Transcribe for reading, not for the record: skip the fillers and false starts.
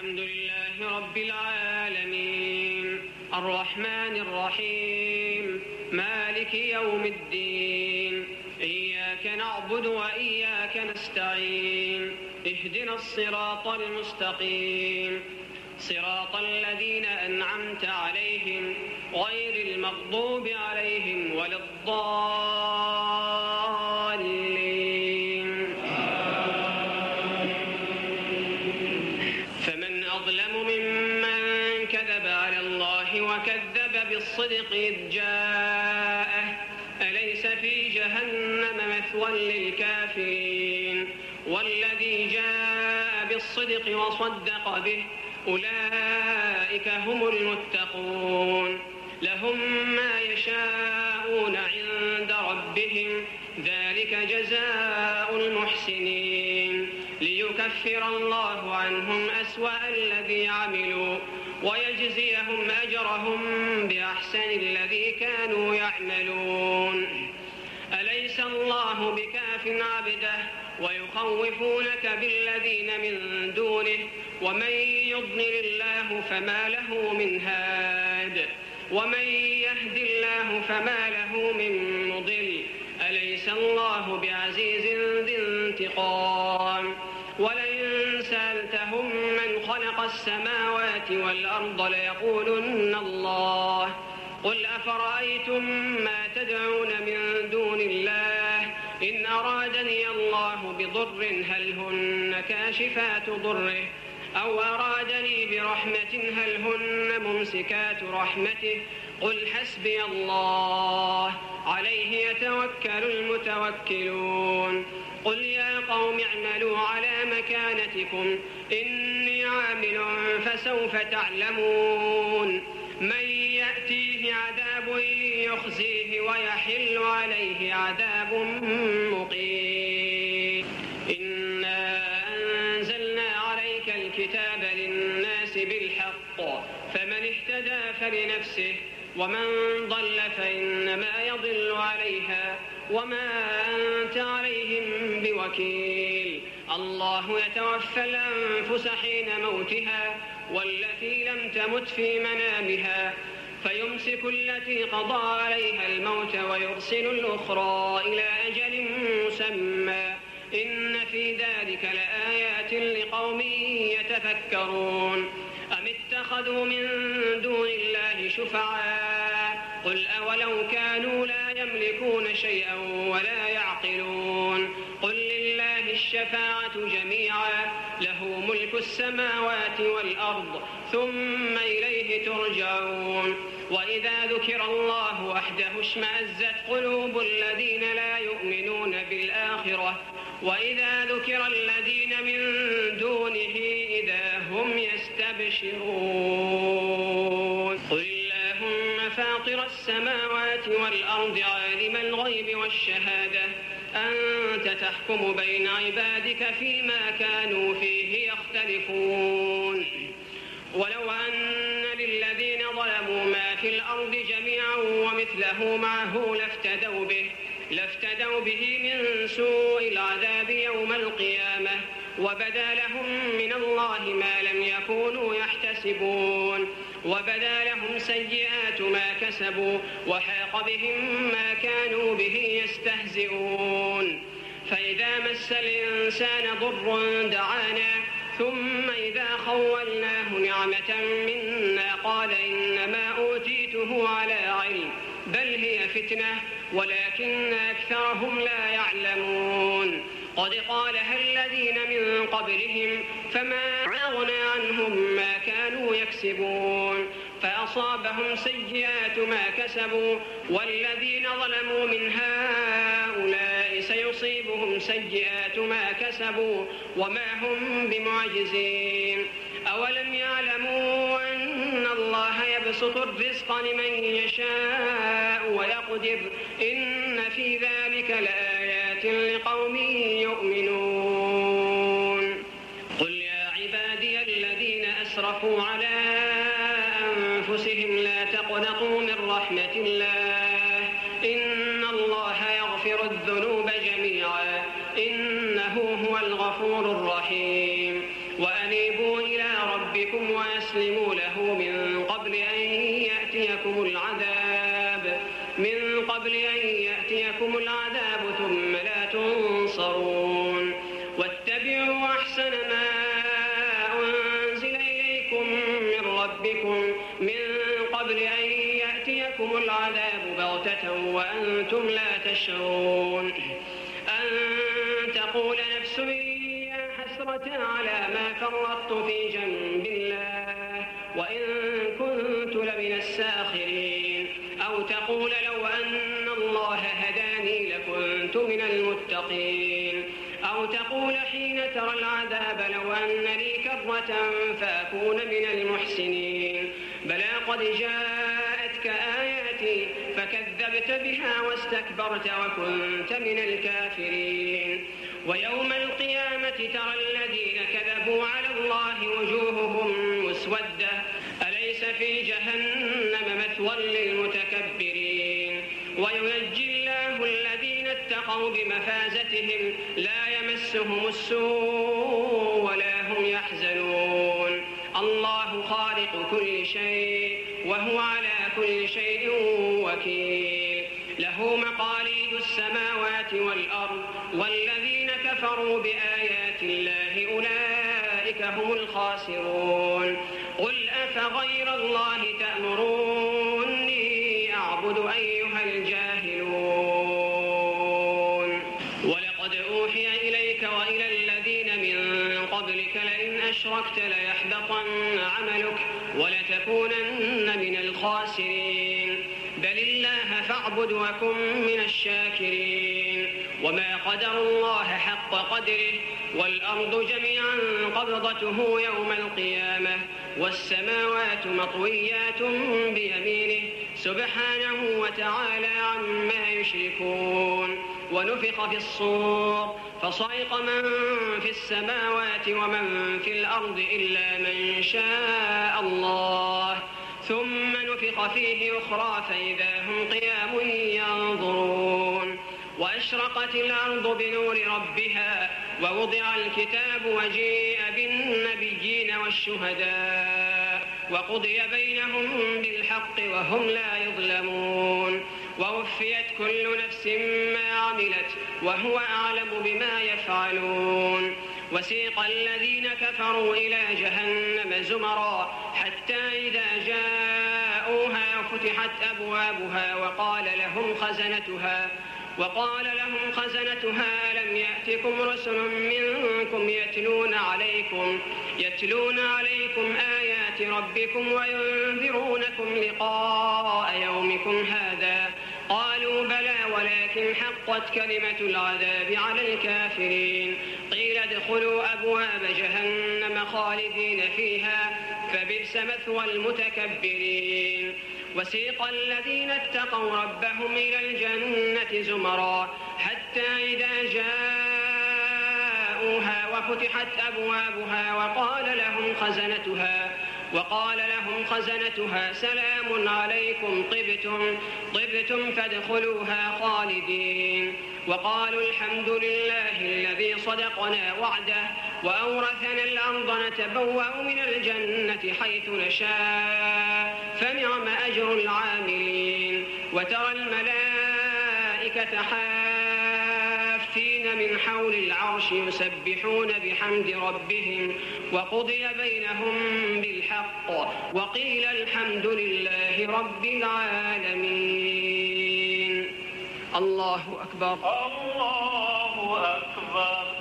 الحمد لله رب العالمين الرحمن الرحيم مالك يوم الدين إياك نعبد وإياك نستعين اهدنا الصراط المستقيم صراط الذين أنعمت عليهم غير المغضوب عليهم ولا الضالين. فمن أظلم ممن كذب على الله وكذب بالصدق إذ جاءه أليس في جهنم مثوى للكافرين والذي جاء بالصدق وصدق به أولئك هم المتقون لهم ما يشاءون عند ربهم ذلك جزاء المحسنين ليكفر الله عنهم أسوأ الذي عملوا ويجزيهم أجرهم بأحسن الذي كانوا يعملون. أليس الله بكاف عبده ويخوفونك بالذين من دونه ومن يضلل الله فما له من هاد ومن يهد الله فما له من مضل. أليس الله بعزيز ذي انتقام ولئن سألتهم من خلق السماوات والأرض ليقولن الله قل أفرأيتم ما تدعون من دون الله إن أرادني الله بضر هل هن كاشفات ضره أو أرادني برحمة هل هن ممسكات رحمته قل حسبي الله عليه يتوكل المتوكلون. قل يا قوم اعملوا على مكانتكم إني عامل فسوف تعلمون من يأتيه عذاب يخزيه ويحل عليه عذاب مقيم. إنا أنزلنا عليك الكتاب للناس بالحق فمن اهتدى فلنفسه ومن ضل فإنما يضل عليها وما أنت عليهم بوكيل. الله يتوفى الأنفس حين موتها والتي لم تمت في منامها فيمسك التي قضى عليها الموت ويرسل الأخرى إلى أجل مسمى إن في ذلك لآيات لقوم يتفكرون. أم اتخذوا من دون الله شفعاء قل أولو كانوا لا يملكون شيئا ولا يعقلون قل لله الشفاعة جميعا له ملك السماوات والأرض ثم إليه ترجعون. وإذا ذكر الله وحده اشمأزت قلوب الذين لا يؤمنون بالآخرة وإذا ذكر الذين من دونه إذا هم يستبشرون. قل اللهم فاطر السماوات والأرض عالم الغيب والشهادة أنت تحكم بين عبادك فيما كانوا فيه يختلفون. ولو أن للذين ظلموا ما في الأرض جميعا ومثله معه لافتدوا به من سوء العذاب يوم القيامة وبدا لهم من الله ما لم يكونوا يحتسبون وبدا لهم سيئات ما كسبوا وحاق بهم ما كانوا به يستهزئون. فإذا مس الإنسان ضر دعانا ثم إذا خولناه نعمة منا قال إنما أوتيته على علم بل هي فتنة ولكن أكثرهم لا يعلمون. قد قالها الذين من قبلهم فما أغنى عنهم ما كانوا يكسبون فأصابهم سيئات ما كسبوا والذين ظلموا من هؤلاء سيصيبهم سيئات ما كسبوا وما هم بمعجزين. أولم يعلموا أن الله يبسط الرزق لمن يشاء ويقدر إن في ذلك لآيات لقوم يؤمنون. قل يا عبادي الذين أسرفوا على أنفسهم لا تقنطوا من رحمة الله إن الله يغفر الذنوب جميعا إنه هو الغفور الرحيم. وأنيبوا إلى ربكم ربكم وأسلموا له من قبل أن يأتيكم العذاب ثم لا تنصرون. واتبعوا أحسن ما أنزل إليكم من ربكم من قبل أن يأتيكم العذاب بغتة وأنتم لا تشعرون. أن تقول نفس يا حسرة على ما فرطت في جنب الله وإن كنت لمن الساخرين. أو تقول لو أن الله هداني لكنت من المتقين. أو تقول حين ترى العذاب لو أن لي كرة فأكون من المحسنين. بلى قد جاءتك آياتي فكذبت بها واستكبرت وكنت من الكافرين. ويوم القيامة ترى الذين كذبوا على الله وجوههم مسودة أليس في جهنم مثوى للمتكبرين. وينجي الله الذين اتقوا بمفازتهم لا يمسهم السوء ولا هم يحزنون. الله خالق كل شيء وهو على كل شيء وكيل. له مقاليد السماوات والأرض والذين كفروا بآيات الله أولئك هم الخاسرون. قل أفغير الله تأمروني أعبد أيها الجاهلون. ولقد أوحي إليك وإلى الذين من قبلك لئن أشركت ليحبطن عملك ولتكونن من الخاسرين. بل الله فاعبد وكن من الشاكرين. وما قدر الله حق قدره والأرض جميعا قبضته يوم القيامة والسماوات مطويات بيمينه سبحانه وتعالى عما يشركون. ونفخ في الصور فصعق من في السماوات ومن في الأرض إلا من شاء الله ثم نفخ فيه أخرى فإذا هم قيام ينظرون. وأشرقت الأرض بنور ربها ووضع الكتاب وجيء بالنبيين والشهداء وقضي بينهم بالحق وهم لا يظلمون. ووفيت كل نفس ما عملت وهو أعلم بما يفعلون. وسيق الذين كفروا إلى جهنم زمرا حتى إذا جاءوها فتحت أبوابها وقال لهم خزنتها لم يأتكم رسل منكم يتلون عليكم آيات ربكم وينذرونكم لقاء يومكم هذا. قالوا بلى ولكن حقت كلمة العذاب على الكافرين. قيل ادخلوا أبواب جهنم خالدين فيها فبئس مثوى المتكبرين. وسيق الذين اتقوا ربهم إلى الجنة زمرا حتى إذا جاءوها وفتحت أبوابها وقال لهم خزنتها سلام عليكم طبتم فادخلوها خالدين. وقالوا الحمد لله الذي صدقنا وعده وأورثنا الأرض نتبوأ من الجنة حيث نشاء فنعم أجر العاملين. وترى الملائكة حافين من حول العرش يسبحون بحمد ربهم وقضي بينهم بالحق وقيل الحمد لله رب العالمين. الله أكبر. الله أكبر.